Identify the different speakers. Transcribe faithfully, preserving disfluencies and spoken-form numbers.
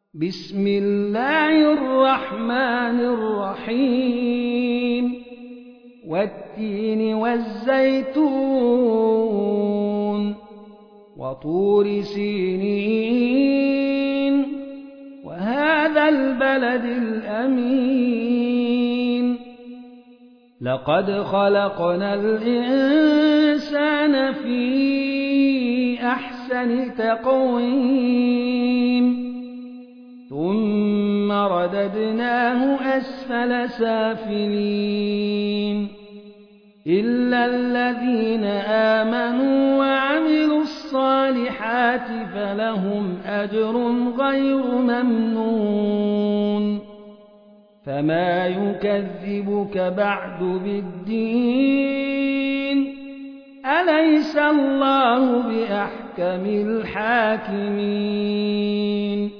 Speaker 1: بسم الله الرحمن الرحيم والتين والزيتون وطور سينين وهذا البلد الأمين لقد خلقنا الإنسان في أحسن تقويم ثم رددناه أسفل سافلين إلا الذين آمنوا وعملوا الصالحات فلهم أجر غير ممنون فما يكذبك بعد بالدين أليس الله بأحكم الحاكمين